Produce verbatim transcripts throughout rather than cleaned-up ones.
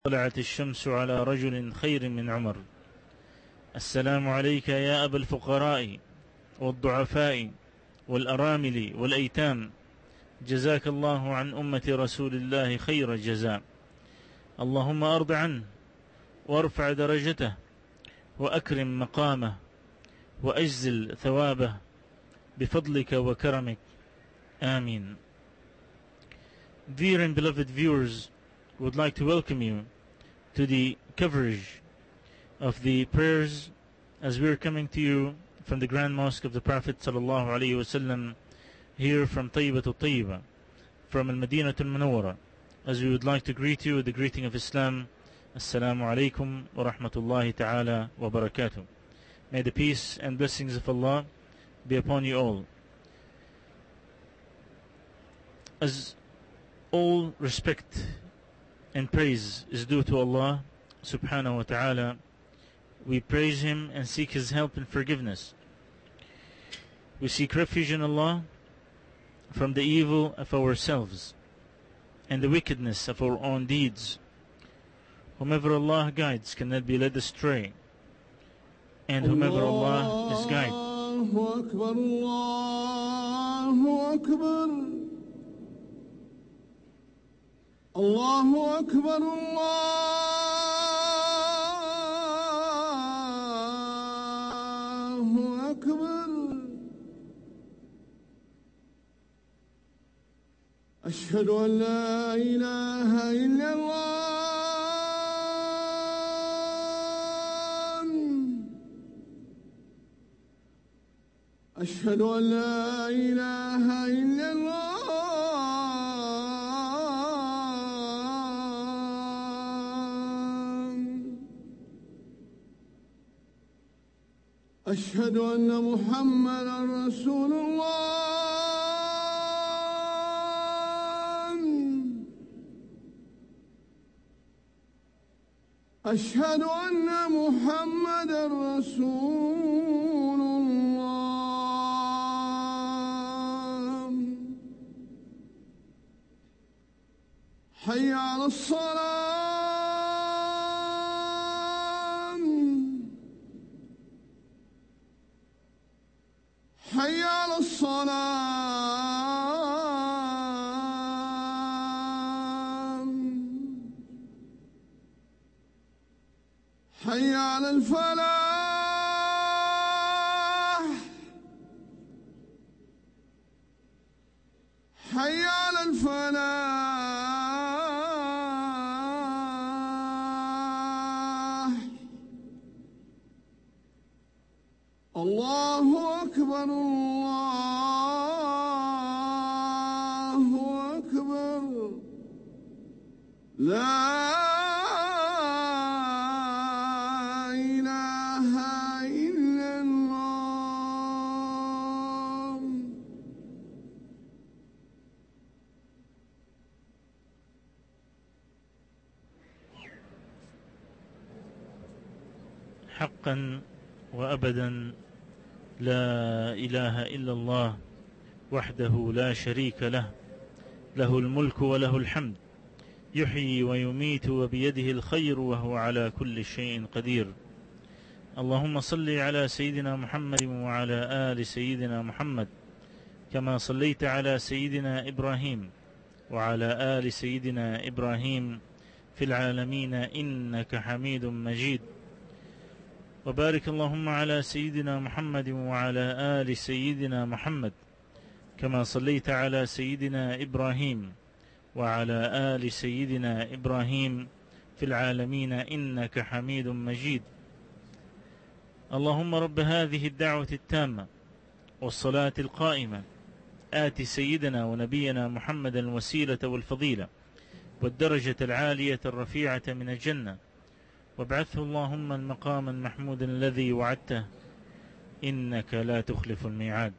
طلعت الشمس على رجل خير من عمر. السلام عليك يا أبا الفقراء والضعفاء والأرامل والأيتام، جزاك الله عن أمة رسول الله خير الجزاء. اللهم أرض عنه وارفع درجته وأكرم مقامه وأجزل ثوابه بفضلك وكرمك، آمين. Dear and beloved viewers, we would like to welcome you to the coverage of the prayers as we are coming to you from the Grand Mosque of the Prophet sallallahu alaihi wasallam, here from Tayyibat al-Tayyiba, from Al-Madinah al-Munawwara, as we would like to greet you with the greeting of Islam. Assalamu alaikum wa rahmatullahi ta'ala wa barakatuh. May the peace and blessings of Allah be upon you all. As all respect and praise is due to Allah subhanahu wa ta'ala, we praise Him and seek His help and forgiveness. We seek refuge in Allah from the evil of ourselves and the wickedness of our own deeds. Whomever Allah guides cannot be led astray, and whomever Allah is guided. Allahu Akbar, Allahu Akbar. Allahu Akbar, Allahu Akbar. Ashhadu an la ilaha illallah. Ashhadu an la ilaha illallah. أشهد أن محمدًا رسول الله. أشهد أن محمدًا رسول الله. حي على الصلاة. حي على الصلاة. حي على الفلاح. حي على الفلاح. الله أكبر، الله أكبر. لا إله إلا الله. حقا وأبدا لا إله إلا الله وحده لا شريك له، له الملك وله الحمد، يحيي ويميت وبيده الخير وهو على كل شيء قدير. اللهم صل على سيدنا محمد وعلى آل سيدنا محمد كما صليت على سيدنا إبراهيم وعلى آل سيدنا إبراهيم في العالمين إنك حميد مجيد. وبارك اللهم على سيدنا محمد وعلى آل سيدنا محمد كما صليت على سيدنا إبراهيم وعلى آل سيدنا إبراهيم في العالمين إنك حميد مجيد. اللهم رب هذه الدعوة التامة والصلاة القائمة، آت سيدنا ونبينا محمد الوسيلة والفضيلة والدرجة العالية الرفيعة من الجنة، وابعثه اللهم المقام المحمود الذي وعدته إنك لا تخلف الميعاد.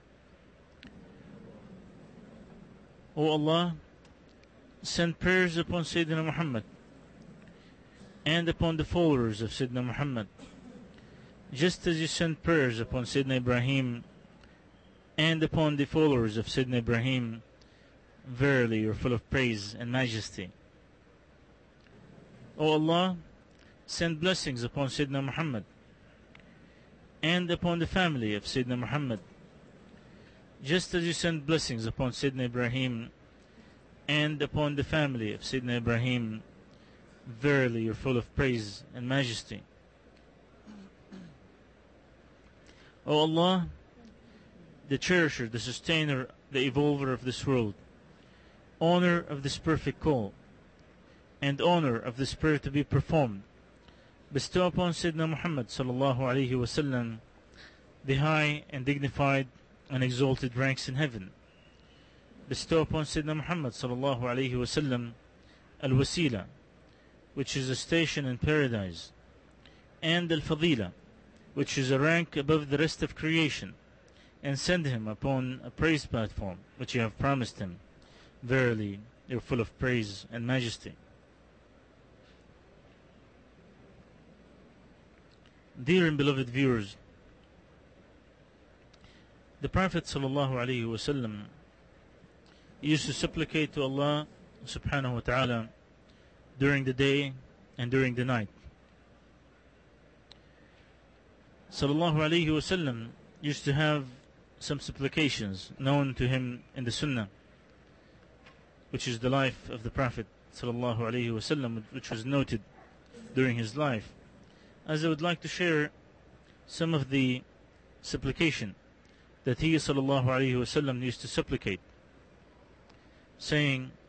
O Allah, send prayers upon Sayyidina Muhammad and upon the followers of Sayyidina Muhammad, just as you sent prayers upon Sayyidina Ibrahim and upon the followers of Sayyidina Ibrahim. Verily, you are full of praise and majesty. O Allah, send blessings upon Sayyidina Muhammad and upon the family of Sayyidina Muhammad, just as you send blessings upon Sayyidina Ibrahim and upon the family of Sayyidina Ibrahim. Verily, you're full of praise and majesty. O Allah, the cherisher, the sustainer, the evolver of this world, honor of this perfect call, and honor of this prayer to be performed, bestow upon Sayyidina Muhammad sallallahu alaihi wasallam the high and dignified and exalted ranks in heaven. Bestow upon Sayyidina Muhammad sallallahu alaihi wasallam al-wasila, which is a station in paradise, and al-fadila, which is a rank above the rest of creation, and send him upon a praise platform which you have promised him. Verily, you're full of praise and majesty. Dear and beloved viewers, the Prophet sallallahu alaihi wasallam used to supplicate to Allah subhanahu wa ta'ala during the day and during the night. Sallallahu alaihi wasallam used to have some supplications known to him in the Sunnah, which is the life of the Prophet sallallahu alaihi wasallam, which was noted during his life. As I would like to share some of the supplication that he sallallahu alaihi wasallam used to supplicate, saying,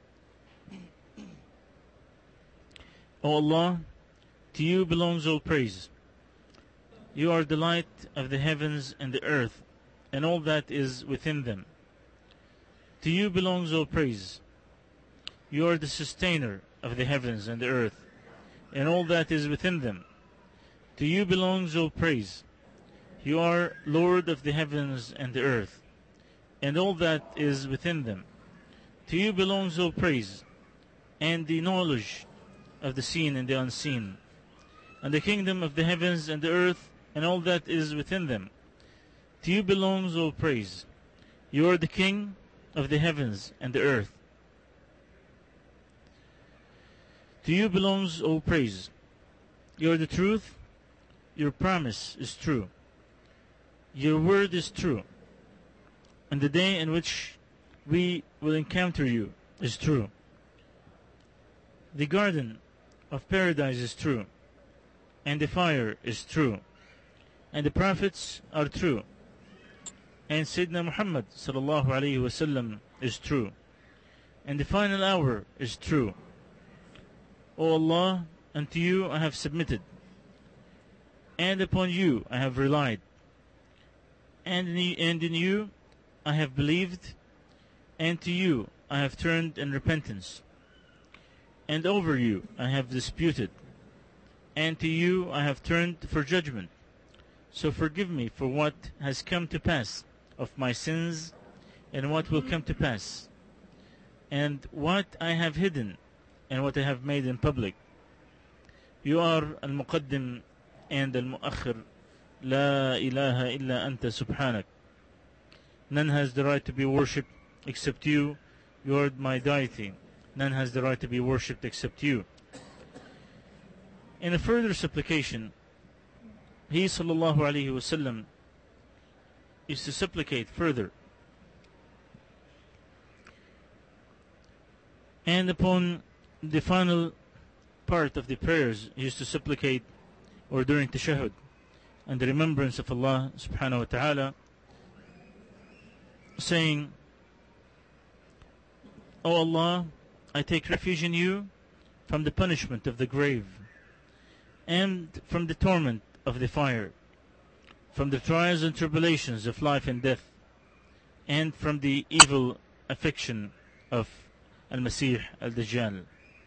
O Allah, to you belongs all praise. You are the light of the heavens and the earth, and all that is within them. To you belongs all praise. You are the sustainer of the heavens and the earth, and all that is within them. To you belongs all praise. You are Lord of the heavens and the earth, and all that is within them. To you belongs all praise, and the knowledge of the seen and the unseen, and the kingdom of the heavens and the earth, and all that is within them. To you belongs all praise. You are the King of the heavens and the earth. To you belongs all praise. You are the truth. Your promise is true. Your word is true. And the day in which we will encounter you is true. The garden of paradise is true, and the fire is true, and the prophets are true, and Sayyidina Muhammad sallallahu alaihi wasallam is true, and the final hour is true. O Allah, unto you I have submitted, and upon you I have relied, and in, and in you I have believed, and to you I have turned in repentance, and over you I have disputed, and to you I have turned for judgment. So forgive me for what has come to pass of my sins, and what will come to pass, and what I have hidden, and what I have made in public. You are Al-Muqaddim and Al-Mu'akhir. La ilaha illa anta subhanak. None has the right to be worshipped except you. You are my deity. None has the right to be worshipped except you. In a further supplication, he sallallahu alaihi wasallam used to supplicate further. And upon the final part of the prayers, he used to supplicate, or during tashahhud, and the remembrance of Allah subhanahu wa ta'ala, saying, O Allah, I take refuge in you from the punishment of the grave, and from the torment of the fire, from the trials and tribulations of life and death, and from the evil affliction of Al-Masih Al-Dajjal.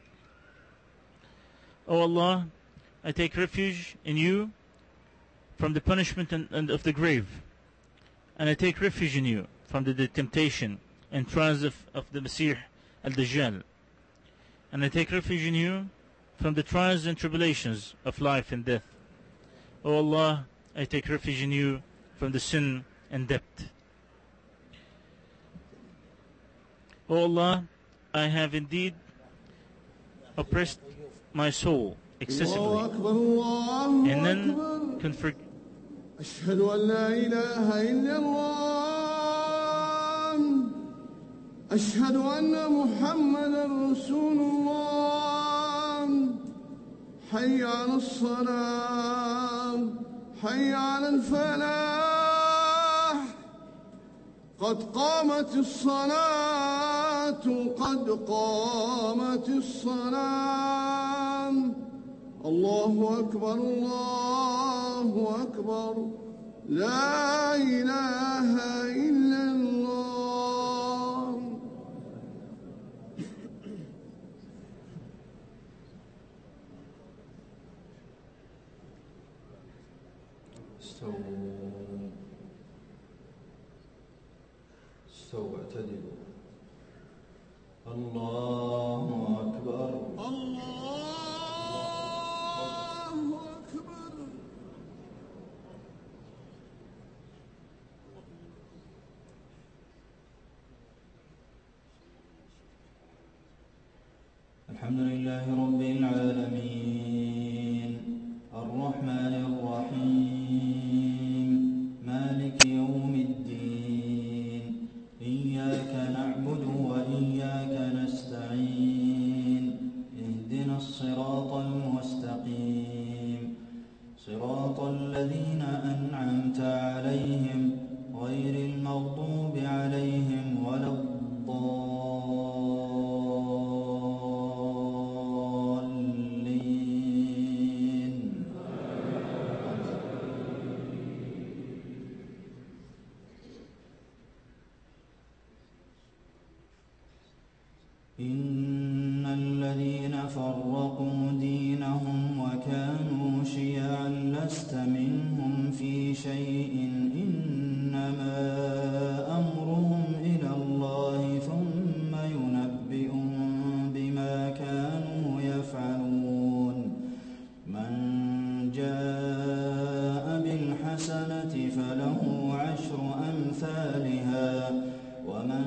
O Allah, I take refuge in you from the punishment and, and of the grave, and I take refuge in you from the, the temptation and trials of, of the Masih Al-Dajjal, and I take refuge in you from the trials and tribulations of life and death. O Allah, I take refuge in you from the sin and debt. O Allah, I have indeed oppressed my soul excessively. الله أكبر الله And then أكبر. can forget. أشهد أن لا إله إلا الله. أشهد أن محمدا رسول الله. حي على الصلاة حي على الفلاح. قد قامت الصلاة قد قامت الصلاة. الله أكبر الله أكبر. لا إله إلا الله. استووا استووا اعتدلوا. الله أكبر. الله أكبر. الحمد لله رب العالمين الرحمن الرحيم مالك يوم الدين. إياك نعبد وإياك نستعين. اهدنا الصراط المستقيم صراط الذين أنعمت عليهم غير المغضوب عليهم ولا الضالين. إن الذين فرقوا دينهم وكانوا شيعا لست منهم في شيء إنما أمرهم إلى الله ثم ينبئهم بما كانوا يفعلون. من جاء بالحسنة فله عشر أمثالها ومن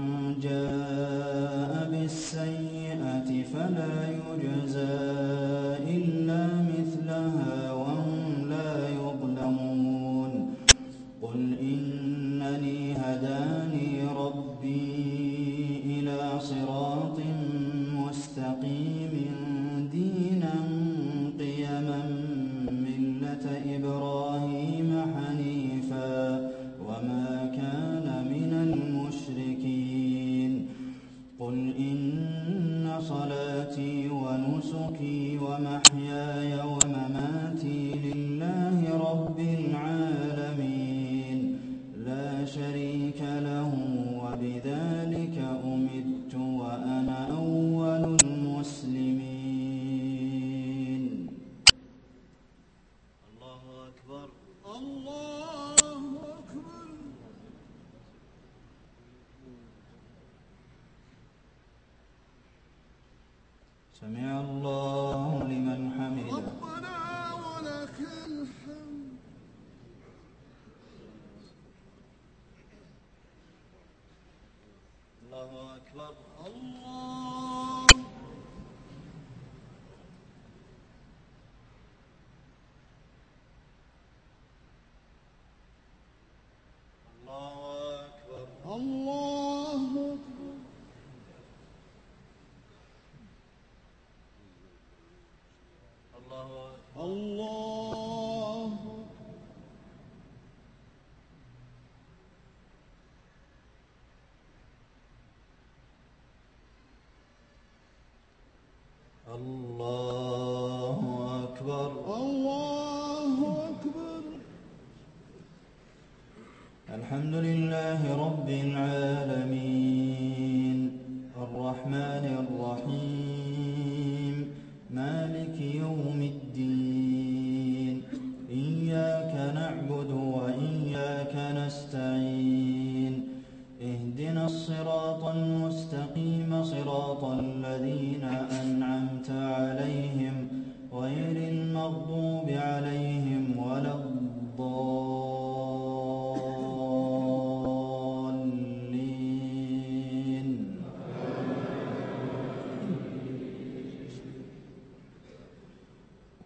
جاء بالسيئة فلا يجزى إلا مثلها وهم لا يظلمون. قل إنني هداني ربي إلى صراط مستقيم دينا قيما ملة إبراهيم حنيفا وما كان من المشركين. قل إن صلاتي ونسكي ومحياي ومماتي لله رب العالمين لا شريك له وبذلك أمرت وأنا أول المسلمين. الله أكبر. الله أكبر. سمع الله لمن حمده. ربنا ولك الحمد. الله أكبر. الله. الله أكبر. الله أكبر. الله أكبر. الله الله أكبر. الله أكبر. الحمد لله رب العالمين الرحمن الرحيم مالك يوم الدين. إياك نعبد وإياك نستعين. اهدنا الصراط المستقيم صراط الذين أنعمت عليهم غير المغضوب عليهم ولا الضالين.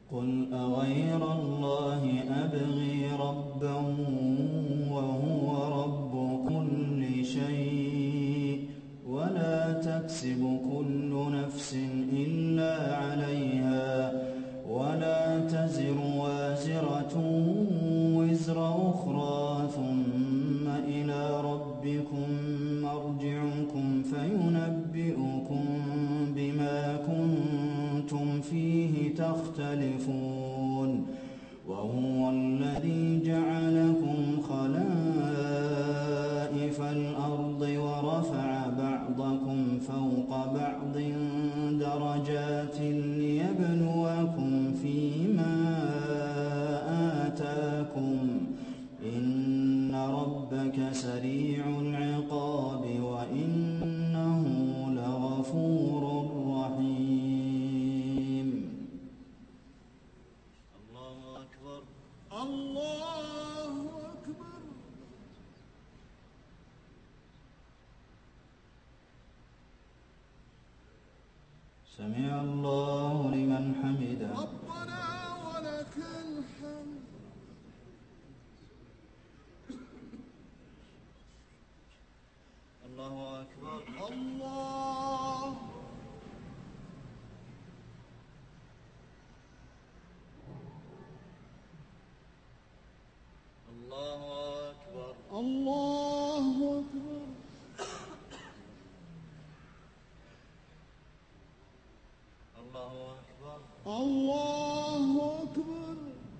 قل أغير الله أبغي ربا وهو رب كل شيء ولا تكسب كل نفس إلا عليها ولا تزر وازرة وزر أخرى ثم إلى ربكم مرجعكم فينبئكم بما كنتم فيه تختلفون وهو الذي جعلكم خلائف الأرض ورفع بعضكم فوق بعض درجات ليبلوكم فيما آتاكم إن ربك سريع العقاب وإنه لغفور رحيم. الله أكبر. الله أكبر. سمع الله لمن حمده. ربنا ولك الحمد. الله أكبر. الله الله أكبر. الله أكبر. الله أكبر. الله أكبر.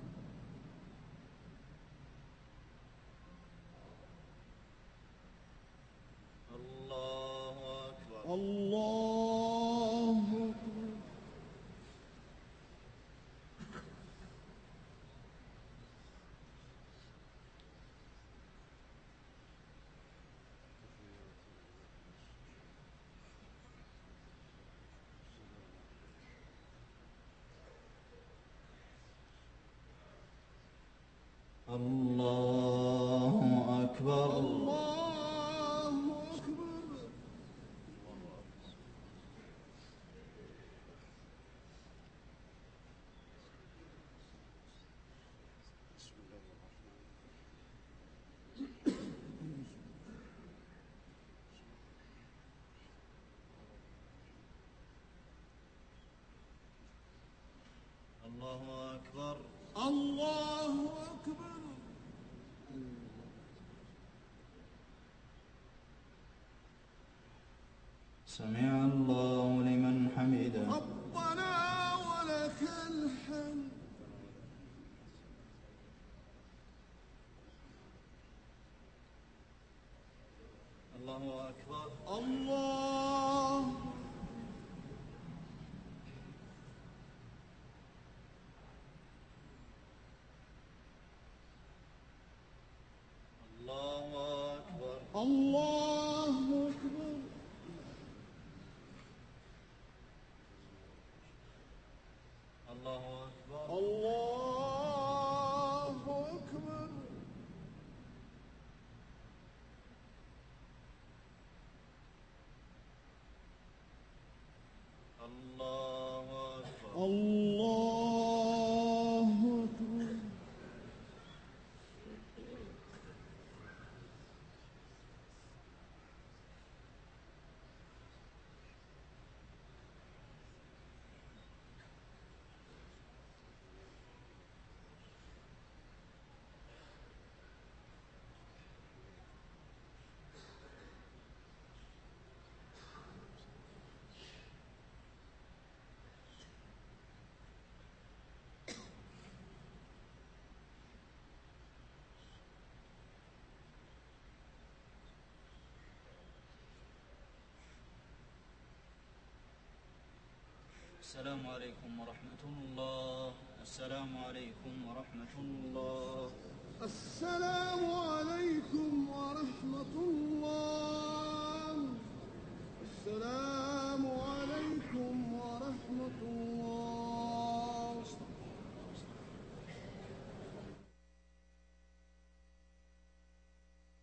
الله أكبر. الله أكبر. الله أكبر. الله أكبر. الله أكبر. الله أكبر. سمع الله لمن حمده. ربنا ولك الحمد. الله أكبر. الله الله أكبر. الله أكبر. الله أكبر. الله أكبر. الله أكبر. الله أكبر. السلام عليكم ورحمة الله. السلام عليكم ورحمة الله. السلام عليكم ورحمة الله.